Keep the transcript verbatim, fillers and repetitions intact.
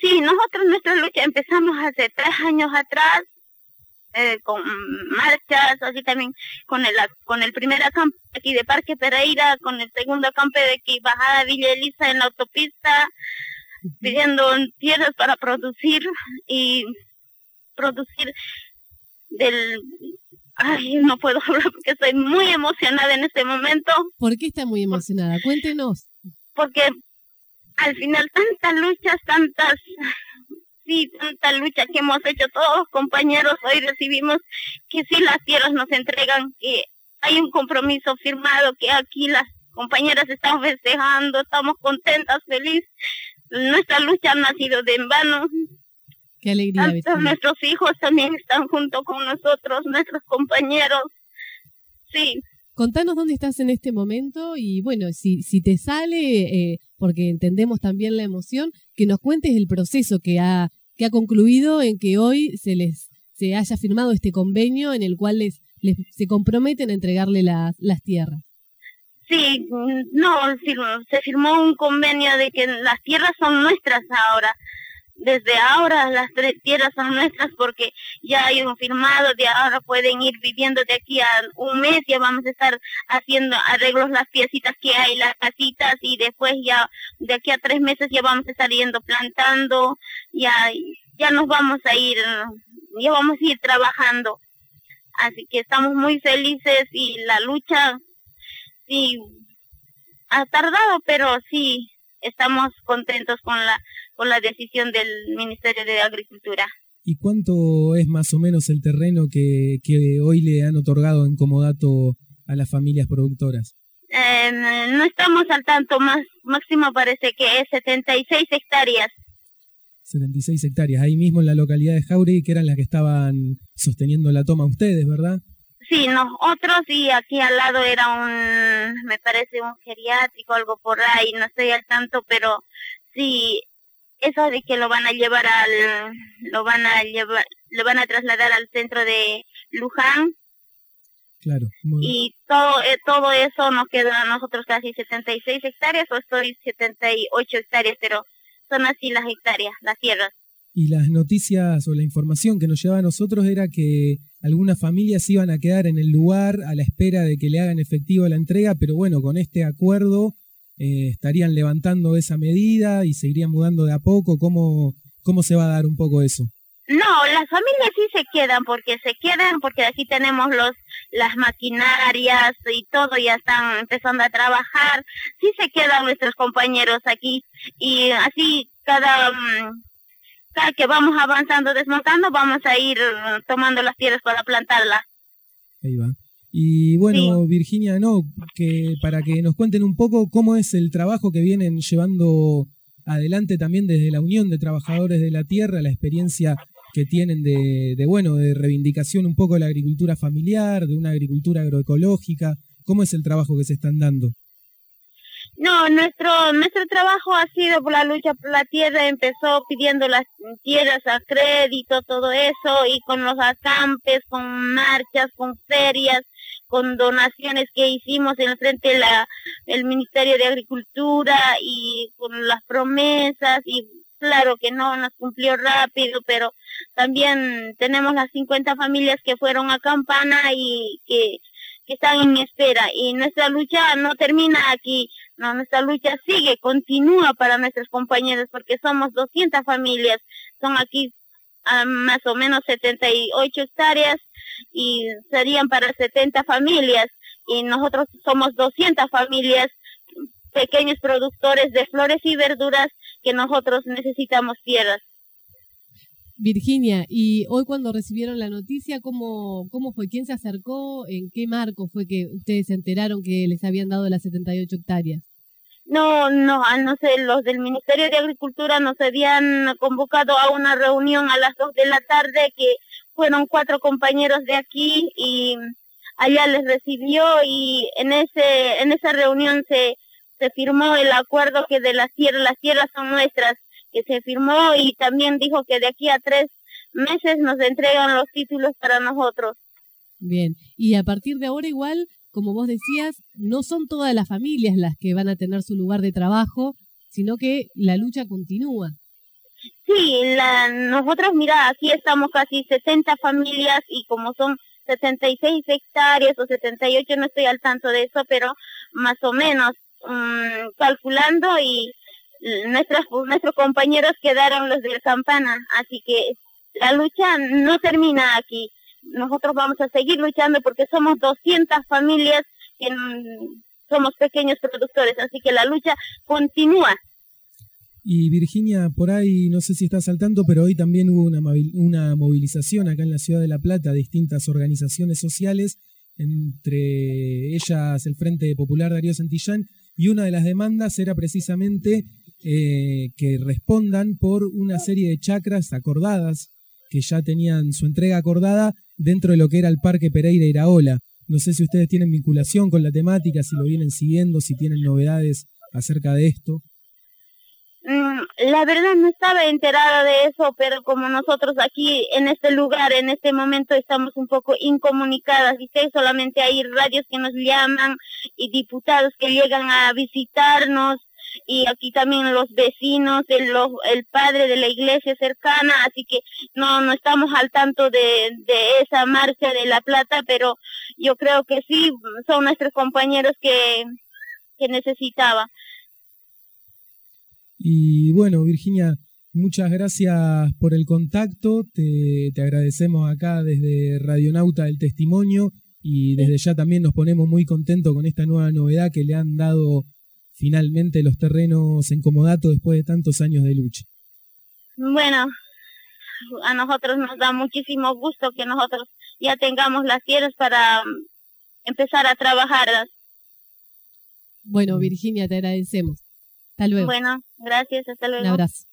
Sí, nosotros nuestra lucha empezamos hace tres años atrás, eh, con marchas, así también con el con el primer acampe aquí de Parque Pereira, con el segundo acampe de aquí Bajada Villa Elisa en la autopista, pidiendo tierras para producir y producir del... Ay, no puedo hablar porque estoy muy emocionada en este momento. ¿Por qué está muy emocionada? Cuéntenos. Porque al final tantas luchas, tantas, sí, tanta lucha que hemos hecho todos los compañeros, hoy recibimos que sí las tierras nos entregan, que hay un compromiso firmado, que aquí las compañeras están festejando, estamos contentas, felices. Nuestra lucha no ha sido de en vano. Qué alegría. Tanto nuestros hijos también están junto con nosotros, nuestros compañeros. Sí. Contanos dónde estás en este momento y bueno, si, si te sale, eh, porque entendemos también la emoción, que nos cuentes el proceso que ha, que ha concluido en que hoy se les se haya firmado este convenio en el cual les, les se comprometen a entregarle las, las tierras. Sí, no, se firmó un convenio de que las tierras son nuestras ahora. Desde ahora las tres tierras son nuestras porque ya hay un firmado, de ahora pueden ir viviendo de aquí a un mes, ya vamos a estar haciendo arreglos las piecitas que hay, las casitas, y después ya de aquí a tres meses ya vamos a estar yendo plantando, ya, ya nos vamos a ir, ya vamos a ir trabajando. Así que estamos muy felices y la lucha sí ha tardado, pero sí estamos contentos con la con la decisión del Ministerio de Agricultura. ¿Y cuánto es más o menos el terreno que, que hoy le han otorgado en comodato a las familias productoras? Eh, no estamos al tanto, más máximo parece que es setenta y seis hectáreas. setenta y seis hectáreas, ahí mismo en la localidad de Jauregui, que eran las que estaban sosteniendo la toma ustedes, ¿verdad? Sí, nosotros, y aquí al lado era un, me parece un geriátrico, algo por ahí, no estoy al tanto, pero sí, eso de que lo van a llevar al, lo van a llevar, lo van a trasladar al centro de Luján. Claro. Muy... Y todo, eh, todo eso nos queda a nosotros casi setenta y seis hectáreas, o estoy setenta y ocho hectáreas, pero son así las hectáreas, las tierras. Y las noticias o la información que nos llevaba a nosotros era que algunas familias iban a quedar en el lugar a la espera de que le hagan efectiva la entrega, pero bueno, con este acuerdo eh, estarían levantando esa medida y se irían mudando de a poco. ¿Cómo, cómo se va a dar un poco eso? No, las familias sí se quedan, porque se quedan, porque aquí tenemos los las maquinarias y todo, ya están empezando a trabajar. Sí se quedan nuestros compañeros aquí, y así cada... cada que vamos avanzando, desmontando, vamos a ir tomando las tierras para plantarlas. Ahí va. Y bueno, sí. Virginia, no, que para que nos cuenten un poco cómo es el trabajo que vienen llevando adelante también desde la Unión de Trabajadores de la Tierra, la experiencia que tienen de, de bueno, de reivindicación un poco de la agricultura familiar, de una agricultura agroecológica. ¿Cómo es el trabajo que se están dando? No, nuestro nuestro trabajo ha sido por la lucha por la tierra. Empezó pidiendo las tierras a crédito, todo eso, y con los acampes, con marchas, con ferias, con donaciones que hicimos en frente de la el Ministerio de Agricultura, y con las promesas, y claro que no nos cumplió rápido, pero también tenemos las cincuenta familias que fueron a Campana y que que están en espera, y nuestra lucha no termina aquí, no, nuestra lucha sigue, continúa para nuestros compañeros, porque somos doscientas familias, son aquí uh, más o menos setenta y ocho hectáreas, y serían para setenta familias, y nosotros somos doscientas familias, pequeños productores de flores y verduras, que nosotros necesitamos tierras. Virginia, y hoy cuando recibieron la noticia, ¿cómo, cómo fue? ¿Quién se acercó? ¿En qué marco fue que ustedes se enteraron que les habían dado las setenta y ocho hectáreas? No, no, no sé, los del Ministerio de Agricultura nos habían convocado a una reunión a las dos de la tarde, que fueron cuatro compañeros de aquí, y allá les recibió, y en ese en esa reunión se, se firmó el acuerdo que de las tierras, las tierras son nuestras, que se firmó, y también dijo que de aquí a tres meses nos entregan los títulos para nosotros. Bien, y a partir de ahora igual, como vos decías, no son todas las familias las que van a tener su lugar de trabajo, sino que la lucha continúa. Sí, la, nosotros, mira, aquí estamos casi sesenta familias y como son setenta y seis hectáreas o setenta y ocho, no estoy al tanto de eso, pero más o menos um, calculando y nuestros, nuestros compañeros quedaron los del Campana, así que la lucha no termina aquí. Nosotros vamos a seguir luchando porque somos doscientas familias que mm, somos pequeños productores, así que la lucha continúa. Y Virginia, por ahí, no sé si estás al tanto, pero hoy también hubo una, una movilización acá en la ciudad de La Plata, distintas organizaciones sociales, entre ellas el Frente Popular Darío Santillán, y una de las demandas era precisamente eh, que respondan por una serie de chacras acordadas, que ya tenían su entrega acordada dentro de lo que era el Parque Pereira Iraola. No sé si ustedes tienen vinculación con la temática, si lo vienen siguiendo, si tienen novedades acerca de esto. La verdad no estaba enterada de eso, pero como nosotros aquí en este lugar, en este momento estamos un poco incomunicadas, ¿viste? Solamente hay radios que nos llaman y diputados que llegan a visitarnos y aquí también los vecinos, el, el padre de la iglesia cercana, así que no no estamos al tanto de, de esa marcha de La Plata, pero yo creo que sí, son nuestros compañeros que, que necesitaba. Y bueno, Virginia, muchas gracias por el contacto, te, te agradecemos acá desde Radionauta el testimonio y desde ya también nos ponemos muy contentos con esta nueva novedad que le han dado finalmente los terrenos en comodato después de tantos años de lucha. Bueno, a nosotros nos da muchísimo gusto que nosotros ya tengamos las tierras para empezar a trabajarlas. Bueno, Virginia, te agradecemos. Hasta luego. Bueno, gracias, hasta luego. Un abrazo.